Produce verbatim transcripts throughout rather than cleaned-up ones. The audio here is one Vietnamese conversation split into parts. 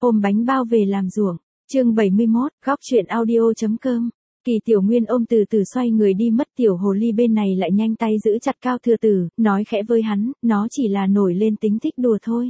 ôm bánh bao về làm ruộng. Chương bảy mươi mốt, góc truyện audio.com. Kỳ Tiểu Nguyên ôm Từ Từ xoay người đi mất, Tiểu Hồ Ly bên này lại nhanh tay giữ chặt Cao Thừa Tử, nói khẽ với hắn, nó chỉ là nổi lên tính thích đùa thôi.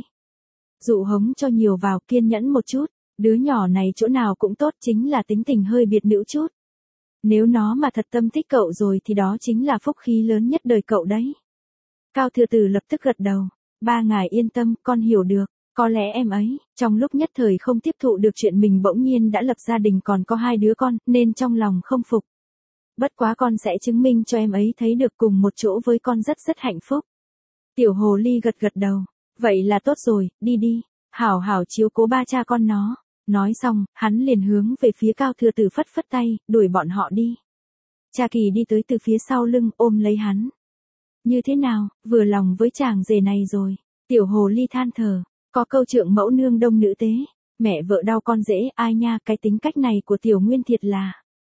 Dụ hống cho nhiều vào, kiên nhẫn một chút, đứa nhỏ này chỗ nào cũng tốt, chính là tính tình hơi biệt nữ chút. Nếu nó mà thật tâm thích cậu rồi thì đó chính là phúc khí lớn nhất đời cậu đấy. Cao Thừa Tử lập tức gật đầu, ba ngài yên tâm, con hiểu được. Có lẽ em ấy, trong lúc nhất thời không tiếp thụ được chuyện mình bỗng nhiên đã lập gia đình còn có hai đứa con, nên trong lòng không phục. Bất quá con sẽ chứng minh cho em ấy thấy được cùng một chỗ với con rất rất hạnh phúc. Tiểu Hồ Ly gật gật đầu, vậy là tốt rồi, đi đi, hảo hảo chiếu cố ba cha con nó. Nói xong, hắn liền hướng về phía Cao Thừa Tử phất phất tay, đuổi bọn họ đi. Cha Kỳ đi tới từ phía sau lưng, ôm lấy hắn. Như thế nào, vừa lòng với chàng rể này rồi. Tiểu Hồ Ly than thở. Có câu trượng mẫu nương đông nữ tế, mẹ vợ đau con dễ, ai nha, cái tính cách này của Tiểu Nguyên thiệt là.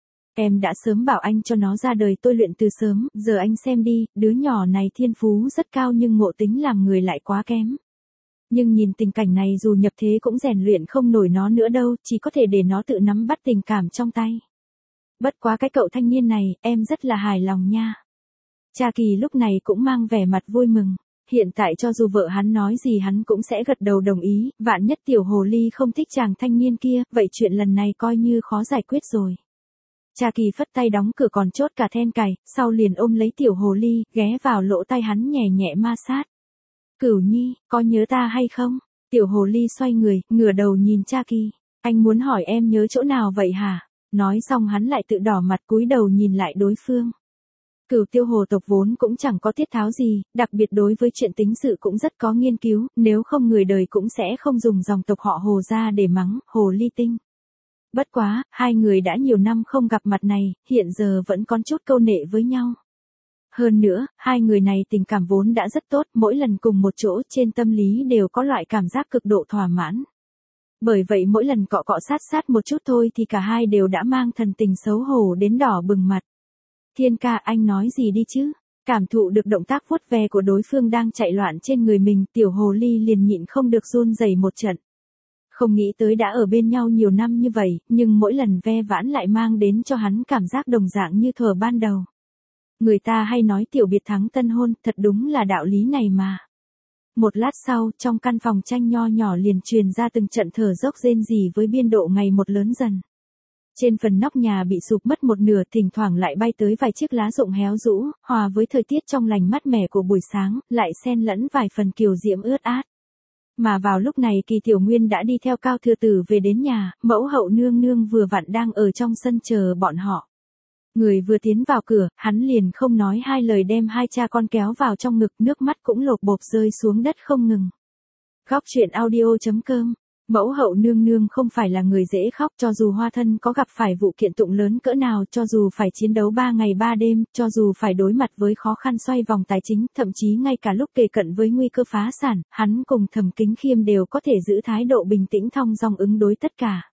Em đã sớm bảo anh cho nó ra đời tôi luyện từ sớm, giờ anh xem đi, đứa nhỏ này thiên phú rất cao nhưng ngộ tính làm người lại quá kém. Nhưng nhìn tình cảnh này dù nhập thế cũng rèn luyện không nổi nó nữa đâu, chỉ có thể để nó tự nắm bắt tình cảm trong tay. Bất quá cái cậu thanh niên này, em rất là hài lòng nha. Cha Kỳ lúc này cũng mang vẻ mặt vui mừng. Hiện tại cho dù vợ hắn nói gì hắn cũng sẽ gật đầu đồng ý, vạn nhất Tiểu Hồ Ly không thích chàng thanh niên kia, vậy chuyện lần này coi như khó giải quyết rồi. Cha Kỳ phất tay đóng cửa còn chốt cả then cài, sau liền ôm lấy Tiểu Hồ Ly, ghé vào lỗ tai hắn nhẹ nhẹ ma sát. Cửu Nhi, có nhớ ta hay không? Tiểu Hồ Ly xoay người, ngửa đầu nhìn cha Kỳ. Anh muốn hỏi em nhớ chỗ nào vậy hả? Nói xong hắn lại tự đỏ mặt cúi đầu nhìn lại đối phương. Cửu Tiêu Hồ tộc vốn cũng chẳng có tiết tháo gì, đặc biệt đối với chuyện tính sự cũng rất có nghiên cứu, nếu không người đời cũng sẽ không dùng dòng tộc họ Hồ ra để mắng, Hồ Ly Tinh. Bất quá, hai người đã nhiều năm không gặp mặt này, hiện giờ vẫn còn chút câu nệ với nhau. Hơn nữa, hai người này tình cảm vốn đã rất tốt, mỗi lần cùng một chỗ trên tâm lý đều có loại cảm giác cực độ thỏa mãn. Bởi vậy mỗi lần cọ cọ sát sát một chút thôi thì cả hai đều đã mang thần tình xấu hổ đến đỏ bừng mặt. Thiên ca, anh nói gì đi chứ? Cảm thụ được động tác vuốt ve của đối phương đang chạy loạn trên người mình, Tiểu Hồ Ly liền nhịn không được run rẩy một trận. Không nghĩ tới đã ở bên nhau nhiều năm như vậy, nhưng mỗi lần ve vãn lại mang đến cho hắn cảm giác đồng dạng như thuở ban đầu. Người ta hay nói tiểu biệt thắng tân hôn, thật đúng là đạo lý này mà. Một lát sau, trong căn phòng tranh nho nhỏ liền truyền ra từng trận thở dốc rên rỉ với biên độ ngày một lớn dần. Trên phần nóc nhà bị sụp mất một nửa, thỉnh thoảng lại bay tới vài chiếc lá rụng héo rũ, hòa với thời tiết trong lành mát mẻ của buổi sáng, lại xen lẫn vài phần kiều diễm ướt át. Mà vào lúc này Kỳ Tiểu Nguyên đã đi theo Cao Thừa Tử về đến nhà, mẫu hậu nương nương vừa vặn đang ở trong sân chờ bọn họ. Người vừa tiến vào cửa, hắn liền không nói hai lời đem hai cha con kéo vào trong ngực, nước mắt cũng lộp bộp rơi xuống đất không ngừng. Góc truyện audio.com. Mẫu hậu nương nương không phải là người dễ khóc, cho dù Hoa Thân có gặp phải vụ kiện tụng lớn cỡ nào, cho dù phải chiến đấu ba ngày ba đêm, cho dù phải đối mặt với khó khăn xoay vòng tài chính, thậm chí ngay cả lúc kề cận với nguy cơ phá sản, hắn cùng Thẩm Kính Khiêm đều có thể giữ thái độ bình tĩnh thong dong ứng đối tất cả.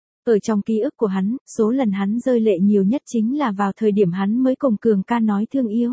Ở trong ký ức của hắn, số lần hắn rơi lệ nhiều nhất chính là vào thời điểm hắn mới cùng Cường ca nói thương yêu.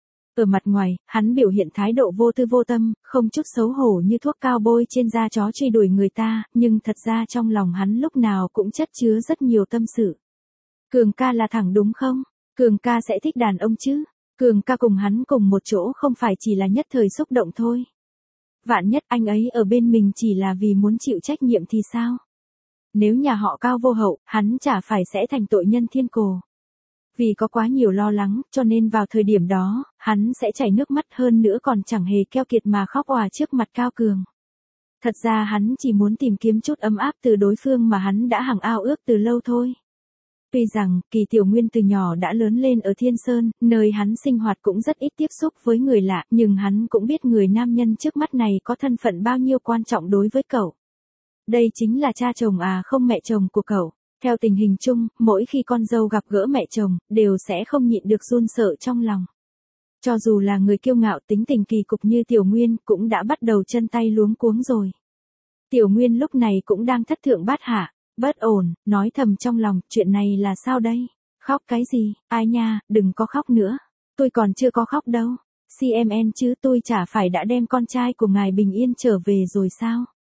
Ở mặt ngoài, hắn biểu hiện thái độ vô tư vô tâm, không chút xấu hổ như thuốc cao bôi trên da chó truy đuổi người ta, nhưng thật ra trong lòng hắn lúc nào cũng chất chứa rất nhiều tâm sự. Cường ca là thẳng đúng không? Cường ca sẽ thích đàn ông chứ? Cường ca cùng hắn cùng một chỗ không phải chỉ là nhất thời xúc động thôi. Vạn nhất anh ấy ở bên mình chỉ là vì muốn chịu trách nhiệm thì sao? Nếu nhà họ Cao vô hậu, hắn chả phải sẽ thành tội nhân thiên cổ. Vì có quá nhiều lo lắng, cho nên vào thời điểm đó, hắn sẽ chảy nước mắt, hơn nữa còn chẳng hề keo kiệt mà khóc òa trước mặt Cao Cường. Thật ra hắn chỉ muốn tìm kiếm chút ấm áp từ đối phương mà hắn đã hằng ao ước từ lâu thôi. Tuy rằng, Kỳ Tiểu Nguyên từ nhỏ đã lớn lên ở Thiên Sơn, nơi hắn sinh hoạt cũng rất ít tiếp xúc với người lạ, nhưng hắn cũng biết người nam nhân trước mắt này có thân phận bao nhiêu quan trọng đối với cậu. Đây chính là cha chồng à không mẹ chồng của cậu. Theo tình hình chung, mỗi khi con dâu gặp gỡ mẹ chồng, đều sẽ không nhịn được run sợ trong lòng. Cho dù là người kiêu ngạo tính tình kỳ cục như Tiểu Nguyên, cũng đã bắt đầu chân tay luống cuống rồi. Tiểu Nguyên lúc này cũng đang thất thượng bát hạ, bất ổn, nói thầm trong lòng, chuyện này là sao đây? Khóc cái gì? Ai nha, đừng có khóc nữa. Tôi còn chưa có khóc đâu. xê em en chứ tôi chả phải đã đem con trai của ngài bình yên trở về rồi sao?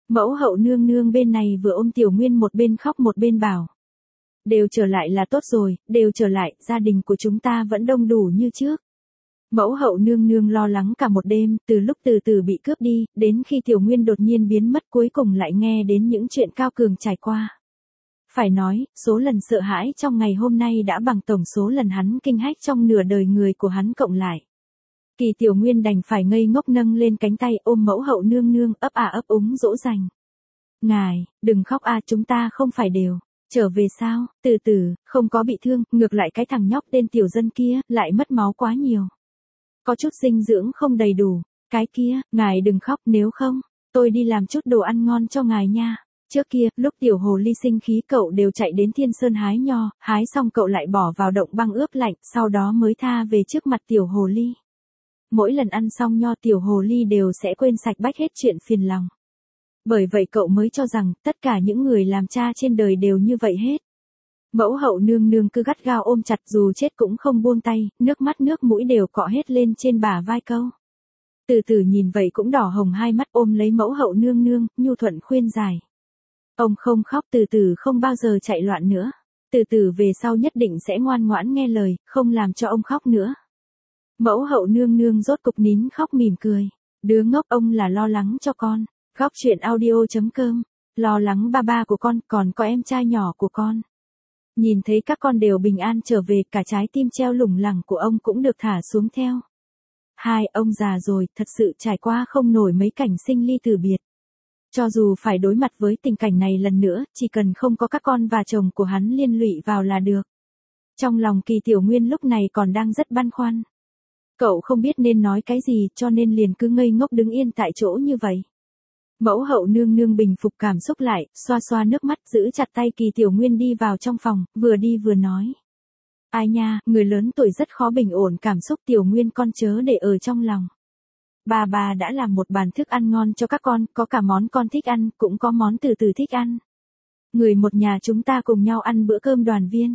Mẫu hậu nương nương bên này vừa ôm Tiểu Nguyên một bên khóc một bên bảo. Đều trở lại là tốt rồi, đều trở lại, gia đình của chúng ta vẫn đông đủ như trước. Mẫu hậu nương nương lo lắng cả một đêm, từ lúc từ từ bị cướp đi, đến khi Tiểu Nguyên đột nhiên biến mất cuối cùng lại nghe đến những chuyện Cao Cường trải qua. Phải nói, số lần sợ hãi trong ngày hôm nay đã bằng tổng số lần hắn kinh hách trong nửa đời người của hắn cộng lại. Kỳ Tiểu Nguyên đành phải ngây ngốc nâng lên cánh tay ôm mẫu hậu nương nương ấp à ấp úng dỗ dành. Ngài, đừng khóc a, chúng ta không phải đều. Trở về sao, từ từ, không có bị thương, ngược lại cái thằng nhóc tên Tiểu Dân kia, lại mất máu quá nhiều. Có chút dinh dưỡng không đầy đủ, cái kia, ngài đừng khóc nếu không, tôi đi làm chút đồ ăn ngon cho ngài nha. Trước kia, lúc Tiểu Hồ Ly sinh khí cậu đều chạy đến Thiên Sơn hái nho, hái xong cậu lại bỏ vào động băng ướp lạnh, sau đó mới tha về trước mặt Tiểu Hồ Ly. Mỗi lần ăn xong nho Tiểu Hồ Ly đều sẽ quên sạch bách hết chuyện phiền lòng. Bởi vậy cậu mới cho rằng, tất cả những người làm cha trên đời đều như vậy hết. Mẫu hậu nương nương cứ gắt gao ôm chặt dù chết cũng không buông tay, nước mắt nước mũi đều cọ hết lên trên bả vai câu. Từ từ nhìn vậy cũng đỏ hồng hai mắt ôm lấy mẫu hậu nương nương, nhu thuận khuyên giải. Ông không khóc, từ từ không bao giờ chạy loạn nữa. Từ từ về sau nhất định sẽ ngoan ngoãn nghe lời, không làm cho ông khóc nữa. Mẫu hậu nương nương rốt cục nín khóc mỉm cười. Đứa ngốc, ông là lo lắng cho con. Góc truyện audio.com, lo lắng ba ba của con, còn có em trai nhỏ của con. Nhìn thấy các con đều bình an trở về, cả trái tim treo lủng lẳng của ông cũng được thả xuống theo. Hai, ông già rồi, thật sự trải qua không nổi mấy cảnh sinh ly từ biệt. Cho dù phải đối mặt với tình cảnh này lần nữa, chỉ cần không có các con và chồng của hắn liên lụy vào là được. Trong lòng Kỳ Tiểu Nguyên lúc này còn đang rất băn khoăn. Cậu không biết nên nói cái gì cho nên liền cứ ngây ngốc đứng yên tại chỗ như vậy. Mẫu hậu nương nương bình phục cảm xúc lại, xoa xoa nước mắt giữ chặt tay Kỳ Tiểu Nguyên đi vào trong phòng, vừa đi vừa nói. Ai nha, người lớn tuổi rất khó bình ổn cảm xúc, Tiểu Nguyên con chớ để ở trong lòng. Bà bà đã làm một bàn thức ăn ngon cho các con, có cả món con thích ăn, cũng có món từ từ thích ăn. Người một nhà chúng ta cùng nhau ăn bữa cơm đoàn viên.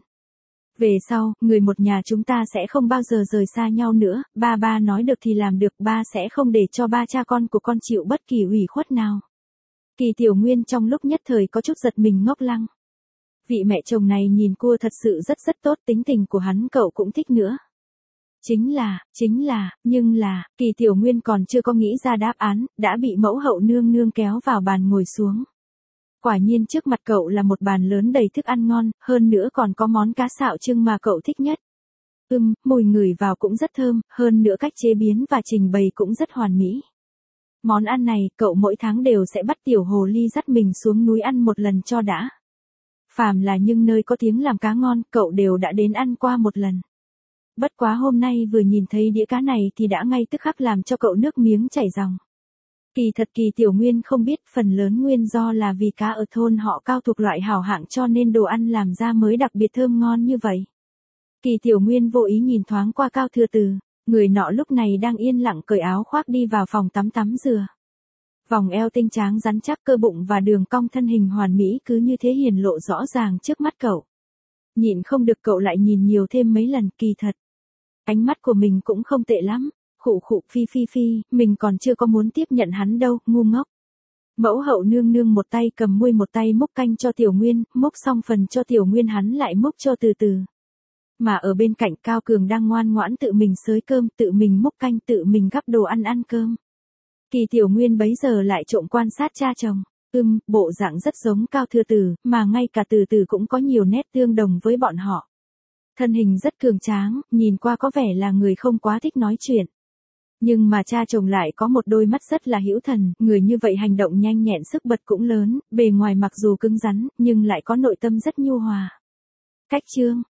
Về sau, người một nhà chúng ta sẽ không bao giờ rời xa nhau nữa, ba ba nói được thì làm được, ba sẽ không để cho ba cha con của con chịu bất kỳ ủy khuất nào. Kỳ Tiểu Nguyên trong lúc nhất thời có chút giật mình ngốc lăng. Vị mẹ chồng này nhìn cua thật sự rất rất tốt, tính tình của hắn cậu cũng thích nữa. Chính là, chính là, nhưng là, Kỳ Tiểu Nguyên còn chưa có nghĩ ra đáp án, đã bị mẫu hậu nương nương kéo vào bàn ngồi xuống. Quả nhiên trước mặt cậu là một bàn lớn đầy thức ăn ngon, hơn nữa còn có món cá xạo trưng mà cậu thích nhất. Ừm, mùi ngửi vào cũng rất thơm, hơn nữa cách chế biến và trình bày cũng rất hoàn mỹ. Món ăn này, cậu mỗi tháng đều sẽ bắt Tiểu Hồ Ly dắt mình xuống núi ăn một lần cho đã. Phàm là những nơi có tiếng làm cá ngon, cậu đều đã đến ăn qua một lần. Bất quá hôm nay vừa nhìn thấy đĩa cá này thì đã ngay tức khắc làm cho cậu nước miếng chảy ròng. Kỳ thật Kỳ Tiểu Nguyên không biết, phần lớn nguyên do là vì cá ở thôn họ Cao thuộc loại hảo hạng cho nên đồ ăn làm ra mới đặc biệt thơm ngon như vậy. Kỳ Tiểu Nguyên vô ý nhìn thoáng qua Cao Thừa Từ, người nọ lúc này đang yên lặng cởi áo khoác đi vào phòng tắm tắm rửa. Vòng eo tinh tráng rắn chắc, cơ bụng và đường cong thân hình hoàn mỹ cứ như thế hiển lộ rõ ràng trước mắt cậu. Nhịn không được cậu lại nhìn nhiều thêm mấy lần, kỳ thật. Ánh mắt của mình cũng không tệ lắm. Khụ khụ phi phi phi, mình còn chưa có muốn tiếp nhận hắn đâu, ngu ngốc. Mẫu hậu nương nương một tay cầm muôi một tay múc canh cho Tiểu Nguyên, múc xong phần cho Tiểu Nguyên hắn lại múc cho từ từ. Mà ở bên cạnh Cao Cường đang ngoan ngoãn tự mình xới cơm, tự mình múc canh, tự mình gắp đồ ăn ăn cơm. Kỳ Tiểu Nguyên bấy giờ lại trộm quan sát cha chồng. Ừm, bộ dạng rất giống Cao Thừa Từ, mà ngay cả Từ Từ cũng có nhiều nét tương đồng với bọn họ. Thân hình rất cường tráng, nhìn qua có vẻ là người không quá thích nói chuyện. Nhưng mà cha chồng lại có một đôi mắt rất là hữu thần, người như vậy hành động nhanh nhẹn sức bật cũng lớn, bề ngoài mặc dù cứng rắn, nhưng lại có nội tâm rất nhu hòa. Cách chương